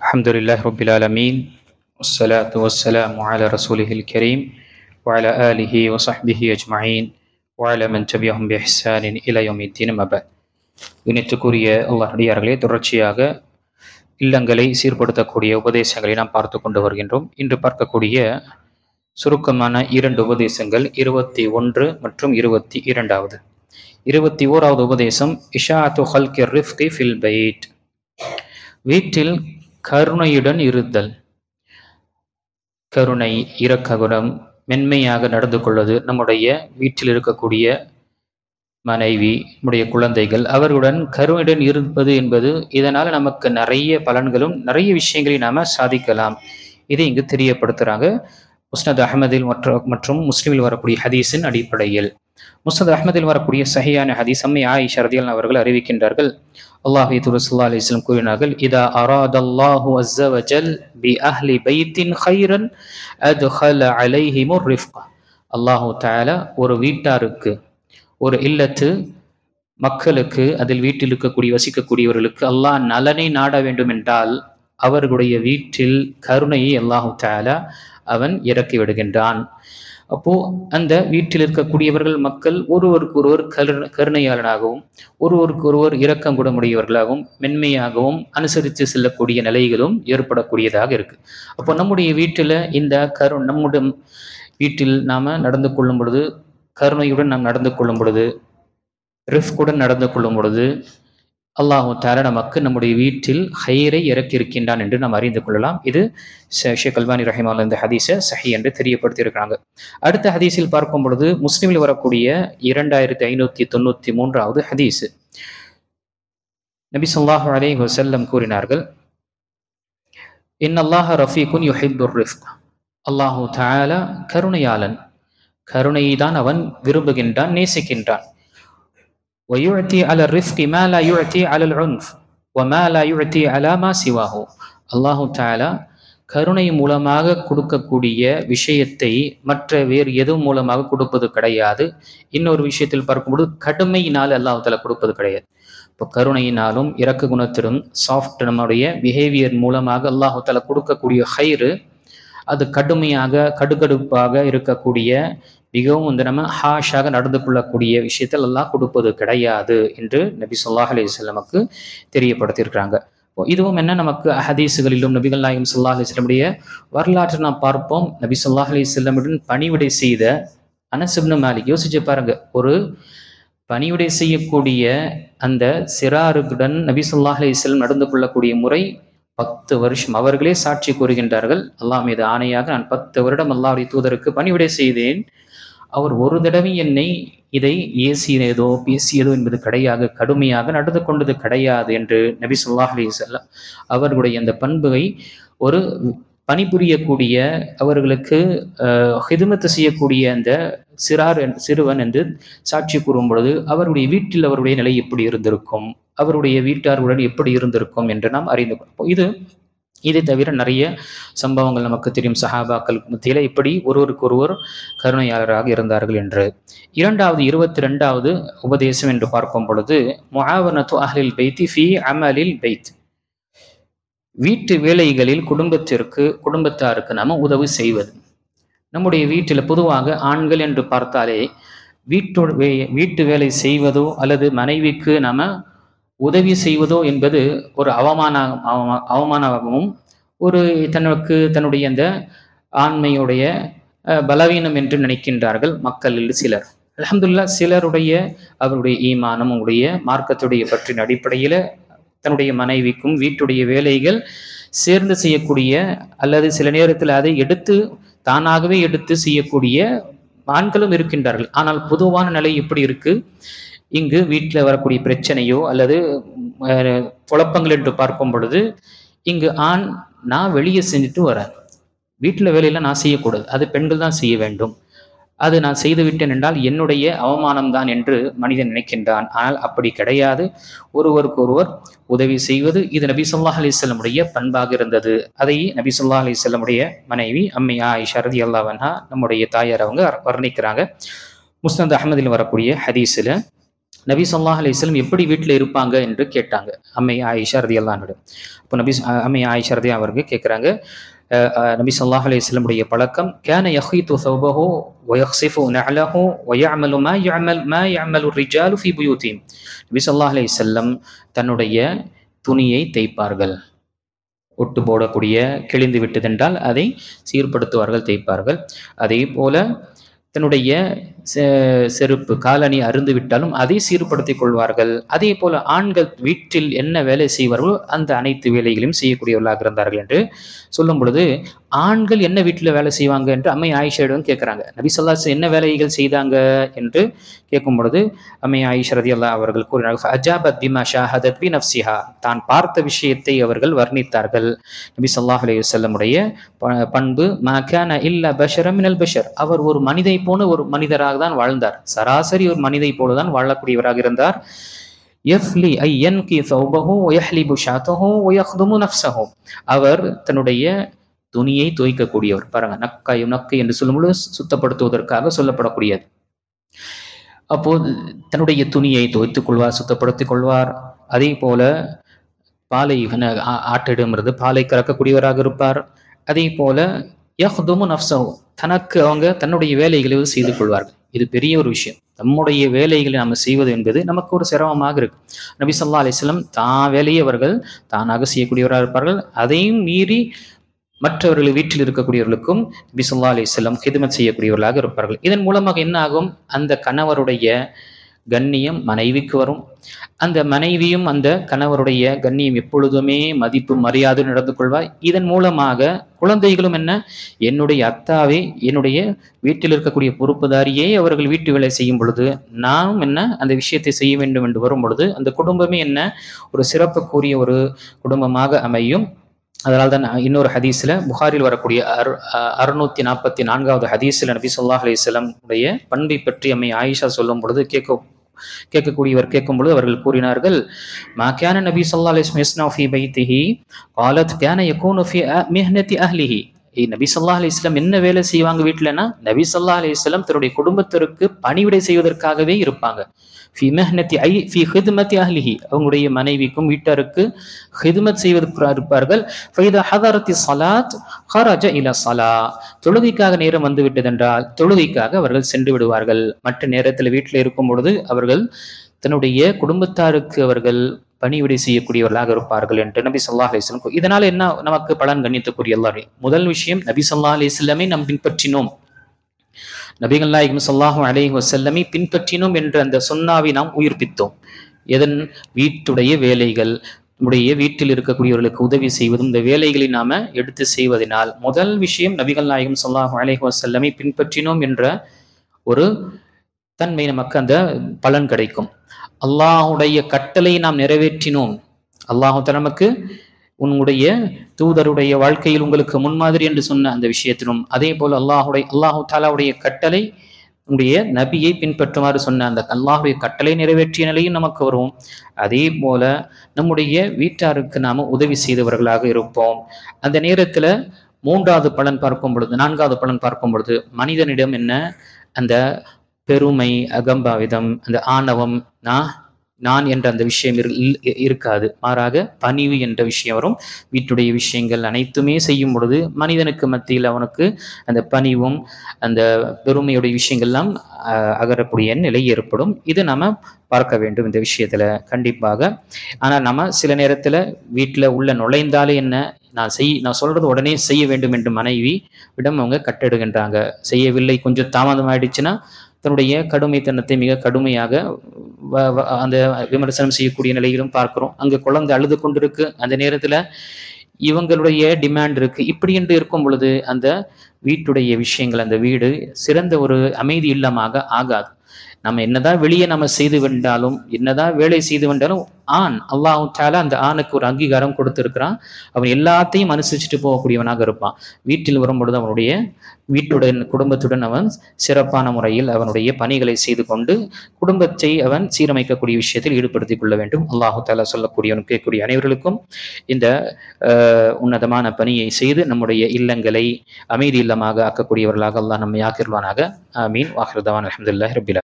الحمد لله رب العالمين والصلاة والسلام على رسوله الكريم وعلى آله وصحبه أجمعين وعلى من تبعهم بإحسان إلى يوم الدين ما بعد. இணைத்துக்குரிய அல்லாஹ் அடியார்களே, தொடர்ச்சியாக இல்லங்களை சீர்படுத்தக்கூடிய உபதேசங்களை நாம் பார்த்து கொண்டு வருகின்றோம். இன்று பார்க்கக்கூடிய சுருக்கமான இரண்டு உபதேசங்கள் 21 மற்றும் 22. 21வது உபதேசம் இஷாஅத்து ஹல்கி ரிஃப்கி ஃபில் பைத், வீட்டில் கருணையுடன் இருத்தல். கருணை, இரக்க குணம், மென்மையாக நடந்து கொள்வது. நம்முடைய வீட்டில் இருக்கக்கூடிய மனைவி, நம்முடைய குழந்தைகள், அவர்களுடன் கருணையுடன் இருப்பது என்பது இதனால் நமக்கு நிறைய பலன்களும் நிறைய விஷயங்களை நாம சாதிக்கலாம். இதை இங்கு தெரியப்படுத்துறாங்க முஸ்னத் அஹ்மதில் மற்றும் முஸ்லிமில் வரக்கூடிய ஹதீஸின் அடிப்படையில். முஸ்னத் அஹ்மதில் வரக்கூடிய சஹியான ஹதீஸ் அம்மை ஆயிஷா ரலியல்லாஹு அவர்கள் அறிவிக்கின்றார்கள், அல்லாஹ் தூதர் ஸல்லல்லாஹு அலைஹி வஸல்லம் கூறினார்கள், இதா அராதல்லாஹு அஸ்ஸ வஜல் பி அஹ்லி பைத்தின் கைரன் அத்கல அலைஹிமுர் ரிஃப்க. அல்லாஹ் தஆலா ஒரு வீட்டாருக்கு, ஒரு இல்லத்து மக்களுக்கு, அதில் வீட்டில் இருக்கக்கூடிய வசிக்கக்கூடியவர்களுக்கு அல்லாஹ் நலனை நாட வேண்டும் என்றால் அவர்களுடைய வீட்டில் கருணையை அல்லாஹ் தஆலா அவன் இறக்கி விடுகின்றான். அப்போ அந்த வீட்டில் இருக்கக்கூடியவர்கள் மக்கள் ஒருவருக்கு ஒருவர் கருணையாளனாகவும் ஒருவருக்கு ஒருவர் இரக்கம் கூட முடியவர்களாகவும் மென்மையாகவும் அனுசரித்து செல்லக்கூடிய நிலைகளும் ஏற்படக்கூடியதாக இருக்கு. அப்போ நம்முடைய வீட்டில் இந்த நம்முடைய வீட்டில் நாம நடந்து கொள்ளும் பொழுது, கருணையுடன் நாம் நடந்து கொள்ளும் பொழுது, ரிஃப்குடன் நடந்து கொள்ளும் பொழுது அல்லாஹ் தஆலா நமக்கு நம்முடைய வீட்டில் ஹைரை இறக்கி இருக்கின்றான் என்று நாம் அறிந்து கொள்ளலாம். இது ஷேக் அல்பானி ரஹிமஹுல்லாஹ் இந்த ஹதீஸை சஹி என்று தெரியப்படுத்தி இருக்கிறாங்க. அடுத்த ஹதீஸில் பார்க்கும் பொழுது முஸ்லிமில் வரக்கூடிய 2593வது ஹதீஸ், நபி ஸல்லல்லாஹு அலைஹி வஸல்லம் கூறினார்கள், இன்னல்லாஹ ரஃபீகுன் யுஹிப்புர் ரிஃப்க். அல்லாஹ் தஆலா கருணையாளன், கருணையை தான் அவன் விரும்புகின்றான், நேசிக்கின்றான். وَيُعْتِي عَلَى الرِّفْقِ مَا لَا يُعْتِي عَلَى الْعُنْفِ وَمَا لَا يُعْتِي عَلَى مَا سِوَاهُ. அல்லாஹ் தஆலா கருணை மூலமாக கொடுக்கக்கூடிய விஷயத்தை மற்ற வேறு எதுவும் மூலமாக கொடுப்பது கிடையாது. இன்னொரு விஷயத்தில் பார்க்கும்போது கடுமையினால் அல்லாஹ் தஆலா கொடுப்பது கிடையாது. இப்போ கருணையினாலும் இரக்க குணத்திலும் சாஃப்ட் நம்முடைய பிஹேவியர் மூலமாக அல்லாஹ் தஆலா கொடுக்கக்கூடிய ஹைரு, அது கடுமையாக கடுகடுப்பாக இருக்கக்கூடிய மிகவும் நம்ம ஹாஷாக நடந்து கொள்ளக்கூடிய விஷயத்தில் அல்லாஹ் கொடுப்பது கிடையாது என்று நபி ஸல்லல்லாஹு அலைஹி வஸல்லமுக்கு தெரியப்படுத்தியிருக்கிறாங்க. இதுவும் என்ன, நமக்கு ஹதீஸுகளிலும் நபிகள் நாயகம் ஸல்லல்லாஹு அலைஹி வஸல்லமுடைய வரலாற்றை நாம் பார்ப்போம். நபி ஸல்லல்லாஹு அலைஹி வஸல்லமுடன் பணிவிடை செய்த அனஸ் இப்னு மாலிக், யோசிச்சு பாருங்க, ஒரு பணிவிடை செய்யக்கூடிய அந்த சிறாருடன் நபி ஸல்லல்லாஹு அலைஹி வஸல்லம் நடந்து கொள்ளக்கூடிய முறை 10 வருஷம். அவர்களே சாட்சி கூறுகின்றார்கள், அல்லாஹ் மீது ஆணையாக நான் 10 வருடம் அல்லாஹ்வுடைய தூதருக்கு பணிவிடை செய்தேன். அவர் ஒரு தடவை என்னை இதை ஏசியதோ பேசியதோ என்பது கிடையாது, கடுமையாக நடந்து கொண்டது கிடையாது என்று நபி ஸல்லல்லாஹு அலைஹி வஸல்லம் அவர்களுடைய அந்த பண்புகளை ஒரு பணிபுரியக்கூடிய, அவர்களுக்கு ஹிதுமத்து செய்யக்கூடிய அந்த சிறுவன் என்று சாட்சி கூறும் பொழுது அவருடைய வீட்டில் அவருடைய நிலை எப்படி இருந்திருக்கும், அவருடைய வீட்டார்களுடன் எப்படி இருந்திருக்கும் என்று நாம் அறிந்து கொள்வோம். இதை தவிர நிறைய சம்பவங்கள் நமக்கு தெரியும். சஹாபாக்கள் மத்தியில் இப்படி ஒருவருக்கு ஒருவர் கருணையாளராக இருந்தார்கள் என்று. 22வது உபதேசம் என்று பார்க்கும் பொழுது முஆவனத்து அஹ்லில் பைத்தி ஃபீ அமலில் பைத், வீட்டு வேலைகளில் குடும்பத்தாருக்கு நாம உதவி செய்வது. நம்முடைய வீட்டில் பொதுவாக ஆண்கள் என்று பார்த்தாலே வீட்டு வேலை செய்வதோ அல்லது மனைவிக்கு நாம உதவி செய்வதோ என்பது ஒரு அவமானமாகவும் ஒரு தன்னுடைய அந்த ஆண்மையுடைய பலவீனம் என்று நினைக்கின்றார்கள் மக்களில் சிலர். அல்ஹம்துலில்லாஹ், சிலருடைய அவருடைய ஈமானம் உடைய மார்க்கத்துடைய பற்றின அடிப்படையில் தன்னுடைய மனைவிக்கும் வீட்டுடைய வேலைகள் சேர்ந்து செய்யக்கூடிய அல்லது சில நேரத்தில் அதை தானாகவே எடுத்து செய்யக்கூடிய ஆண்களும் இருக்கின்றார்கள். ஆனால் பொதுவான நிலை எப்படி இருக்கு, இங்கு வீட்டில் வரக்கூடிய பிரச்சனையோ அல்லது குழப்பங்கள் என்று பார்க்கும் பொழுது இங்கு ஆண், நான் வெளியே செஞ்சுட்டு வரேன், வீட்டில் வேலையெல்லாம் நான் செய்யக்கூடாது, அது பெண்கள் தான் செய்ய வேண்டும், அது நான் செய்து விட்டேன் என்றால் என்னுடைய அவமானம் தான் என்று மனிதன் நினைக்கின்றான். ஆனால் அப்படி கிடையாது. ஒருவருக்கு ஒருவர் உதவி செய்வது இது நபி ஸல்லல்லாஹு அலைஹி வஸல்லமுடைய பண்பாக இருந்தது. அதை நபி ஸல்லல்லாஹு அலைஹி வஸல்லமுடைய மனைவி அம்மை ஆயிஷா ரலியல்லாஹு அன்ஹா, நம்முடைய தாயார், அவங்க வர்ணிக்கிறாங்க. முஸ்னத் அஹ்மதில் வரக்கூடிய ஹதீஸில் நபி ஸல்லல்லாஹு அலைஹி வஸல்லம் எப்படி வீட்டில் இருப்பாங்க என்று கேட்டாங்க அம்மை ஆயிஷா ரலியல்லாஹு அன்ஹா. இப்போ அம்மை ஆயிஷா ரலியல்லாஹு அவர்கள் கேட்குறாங்க, நபி ஸல்லல்லாஹு அலைஹி வஸல்லம் உடைய பழக்கம் கான யஹீது ஸௌபஹு வ யக்ஸிஃபு நஅலஹு வ யஅமலு மா யஅமலு ரிஜாலு ஃபீ புயூத்திஹிம். நபி ஸல்லல்லாஹு அலைஹி வஸல்லம் தன்னுடைய துணியை தேய்ப்பார்கள். ஒட்டு போடக்கூடிய கிழிந்து விட்டதென்றால் அதை சீர்படுத்துவார்கள், தேய்ப்பார்கள். அதே போல தன்னுடைய செருப்பு காலணி அருந்து விட்டாலும் அதை சீர்படுத்திக் கொள்வார்கள். அதே போல ஆண்கள் வீட்டில் என்ன வேலை செய்வார்களோ அந்த அனைத்து வேலைகளையும் செய்யக்கூடியவர்களாக இருந்தார்கள் என்று சொல்லும் பொழுது, ஆண்கள் என்ன வீட்டில் வேலை செய்வாங்க என்று அம்மை ஆயிஷாவிடம் கேட்குறாங்க. நபி ஸல்லல்லாஹு அலைஹி வஸல்லம் என்ன வேலைகள் செய்தாங்க என்று கேட்கும் பொழுது அம்மை ஆயிஷா ரலியல்லாஹு அவர்கள் கூறினார்கள், ஃபஅஜாபத் பிமா ஷாஹதத் பி நஃப்ஸிஹா, தான் பார்த்த விஷயத்தை அவர்கள் வர்ணித்தார்கள். நபி ஸல்லல்லாஹு அலைஹி வஸல்லம் உடைய பண்பு மா கான இல்லா பஷரம் மினல் பஷர், அவர் ஒரு மனிதை போன ஒரு மனிதராக தான் வாழ்ந்தார். சராசரி ஒரு மனிதை போலதான் வாழக்கூடியவராக இருந்தார். யஃப்லி ஐ யன்கி ஸௌபஹு வ யஹ்லிபு ஷாத்தஹு வ யக்துமு நஃப்ஸஹு, அவர் தன்னுடைய துணியை துவைக்கக்கூடியவர். பாருங்க, நக்கை என்று சொல்லும்போது சுத்தப்படுத்துவதற்காக சொல்லப்படக்கூடியது. அப்போது தன்னுடைய துணியை துவைத்துக் கொள்வார், சுத்தப்படுத்திக் கொள்வார். அதே போல பாலை ஆட்டிடமிருந்து பாலை கறக்கக்கூடியவராக இருப்பார். அதே போல யஹ்துமு நஃப்ஸஹு, அவங்க தன்னுடைய வேலைகளை செய்து கொள்வார்கள். இது பெரிய ஒரு விஷயம். நம்முடைய வேலைகளை நாம் செய்வது என்பது நமக்கு ஒரு சிரமமாக இருக்கு. நபி ஸல்லல்லாஹு அலைஹி வஸல்லம் தான் வேலையை அவர்கள் தானாக செய்யக்கூடியவராக இருப்பார்கள். அதையும் மீறி மற்றவர்கள் வீட்டில் இருக்கக்கூடியவர்களுக்கும் நபி ஸல்லல்லாஹு அலைஹி வஸல்லம் ஹிதமத் செய்யக்கூடியவர்களாக இருப்பார்கள். இதன் மூலமாக என்ன ஆகும்? அந்த கணவருடைய கண்ணியம் மனைவிக்கு வரும். அந்த மனைவியும் அந்த கணவருடைய கண்ணியம் எப்பொழுதுமே மதிப்பு மரியாதை நடந்து கொள்வார். இதன் மூலமாக குழந்தைகளும் என்ன, என்னுடைய அத்தாவே, என்னுடைய வீட்டில் இருக்கக்கூடிய பொறுப்புதாரியே அவர்கள் வீட்டு வேலை செய்யும் பொழுது நானும் என்ன அந்த விஷயத்தை செய்ய வேண்டும் என்று வரும் பொழுது அந்த குடும்பமே என்ன ஒரு சிறப்புக்குரிய ஒரு குடும்பமாக அமையும். அதனால்தான் இன்னொரு ஹதீஸ்ல, புகாரில் வரக்கூடிய 644வது ஹதீஸ்ல நபி ஸல்லல்லாஹு அலைஹி வஸல்லம் உடைய பண்பை பற்றி அம்மை ஆயிஷா சொல்லும் பொழுது கேட்கக்கூடியவர் கேட்கும் பொழுது அவர்கள் கூறினார்கள், மா கான நபி ஸல்லல்லாஹு அலைஹி வஸல்லம் யஸ்னஉ ஃபீ பைத்திஹி قالت கான யகூனு ஃபீ மிஹ்னதி அஹ்லிஹி. நபி ஸல்லல்லாஹு அலைஹி வஸல்லம் என்ன வேலை செய்வாங்க வீட்டிலனா, நபி ஸல்லல்லாஹு அலைஹி வஸல்லம் தன்னுடைய குடும்பத்திற்கு பணிவிடை செய்வதற்காகவே இருப்பாங்க. ஃபி மிஹ்னதி ஐ ஃபி ஹித்மதி அஹ்லிஹி, அவங்களுடைய மனைவிக்கும் வீட்டாருக்கு ஹித்மத் செய்வதற்கு இருப்பார்கள். ஃபைதா ஹதரத்தி ஸலாத் ஹரஜ இலா ஸலா, தொழுகைக்காக நேரம் வந்து விட்டதென்றால் தொழுகைக்காக அவர்கள் சென்று விடுவார்கள். மற்ற நேரத்தில் வீட்டில் இருக்கும் பொழுது அவர்கள் தன்னுடைய குடும்பத்தாருக்கு அவர்கள் பணிவிடை செய்யக்கூடியவர்களாக இருப்பார்கள் என்று நபி ஸல்லல்லாஹு அலைஹி வஸல்லம். இதனால என்ன நமக்கு பலன் கண்ணியத்துக்குரிய எல்லாரும்? முதல் விஷயம், நபி ஸல்லல்லாஹு அலைஹி வஸல்லமை நாம் பின்பற்றினோம். நபிகள் நாயகம் ஸல்லல்லாஹு அலைஹி வஸல்லமை பின்பற்றினோம் என்ற அந்த சுன்னாவை நாம் உயிர்ப்பித்தோம். எதன்? வீட்டுடைய வேலைகள், நம்முடைய வீட்டில் இருக்கக்கூடியவர்களுக்கு உதவி செய்வதும் இந்த வேலைகளை நாம எடுத்து செய்வதனால் முதல் விஷயம் நபிகள் நாயகம் ஸல்லல்லாஹு அலைஹி வஸல்லமை பின்பற்றினோம் என்ற ஒரு தன்மை நமக்கு அந்த பலன் கிடைக்கும். அல்லாஹுடைய கட்டளை நாம் நிறைவேற்றினோம். அல்லாஹு நமக்கு உன்னுடைய தூதருடைய வாழ்க்கையில் உங்களுக்கு முன்மாதிரி என்று சொன்ன அந்த விஷயத்திலும், அதே போல அல்லாஹு தாலாவுடைய கட்டளை உடைய நபியை பின்பற்றுமாறு சொன்ன அந்த அல்லாஹுடைய கட்டளை நிறைவேற்றிய நிலையும் நமக்கு வரும். அதே போல நம்முடைய வீட்டாருக்கு நாம உதவி செய்தவர்களாக இருப்போம். அந்த நேரத்துல நான்காவது பலன் பார்க்கும் பொழுது மனிதனிடம் என்ன அந்த பெருமை, அகம்பாவிதம், அந்த ஆணவம், நான் என்ற அந்த விஷயம் இருக்காது. மாறாக பணிவு என்ற விஷயம் வரும். வீட்டுடைய விஷயங்கள் அனைத்துமே செய்யும் பொழுது மனிதனுக்கு மத்தியில் அவனுக்கு அந்த பணிவும் அந்த பெருமையுடைய விஷயங்கள்லாம் அகரக்கூடிய நிலை ஏற்படும். இது நம்ம பார்க்க வேண்டும் இந்த விஷயத்துல கண்டிப்பாக. ஆனால் நம்ம சில நேரத்துல வீட்டுல உள்ள நுழைந்தாலே என்ன, நான் சொல்றது உடனே செய்ய வேண்டும் என்று மனைவி விடம் அவங்க கட்டெடுகின்றாங்க. செய்யவில்லை, கொஞ்சம் தாமதம் ஆயிடுச்சுன்னா தன்னுடைய கடுமைத்தனத்தை மிக கடுமையாக அந்த விமர்சனம் செய்யக்கூடிய நிலையிலும் பார்க்கிறோம். அங்கு குழந்தை அழுது கொண்டிருக்கு, அந்த நேரத்துல இவங்களுடைய டிமாண்ட் இருக்கு. இப்படி என்று இருக்கும் பொழுது அந்த வீட்டுடைய விஷயங்கள், அந்த வீடு சிறந்த ஒரு அமைதி இல்லமாக ஆகாது. நம்ம என்னதான் வெளியே நம்ம செய்து வந்தாலும், என்னதான் வேலை செய்து வந்தாலும், அல்லாஹ் தஆலா அந்த ஆணுக்கு ஒரு அங்கீகாரம் கொடுத்திருக்கிறான். அவன் எல்லாத்தையும் அனுசரிச்சுட்டு போகக்கூடியவனாக இருப்பான். வீட்டில் வரும்பொழுது அவனுடைய குடும்பத்துடன் அவன் சிறப்பான முறையில் அவனுடைய பணிகளை செய்து கொண்டு குடும்பத்தை அவன் சீரமைக்கக்கூடிய விஷயத்தில் ஈடுபடுத்திக் கொள்ள வேண்டும். அல்லாஹ் தஆலா சொல்லக்கூடியவன் கேட்கக்கூடிய அனைவர்களுக்கும் இந்த உன்னதமான பணியை செய்து நம்முடைய இல்லங்களை அமைதி இல்லமாக ஆக்கக்கூடியவர்களாக அல்லாஹ் நம்மை ஆக்கிடுவானாக. ஆமீன். வாஹிரு தஅவானா அல்ஹம்துலில்லாஹி ரப்பில் ஆலமீன்.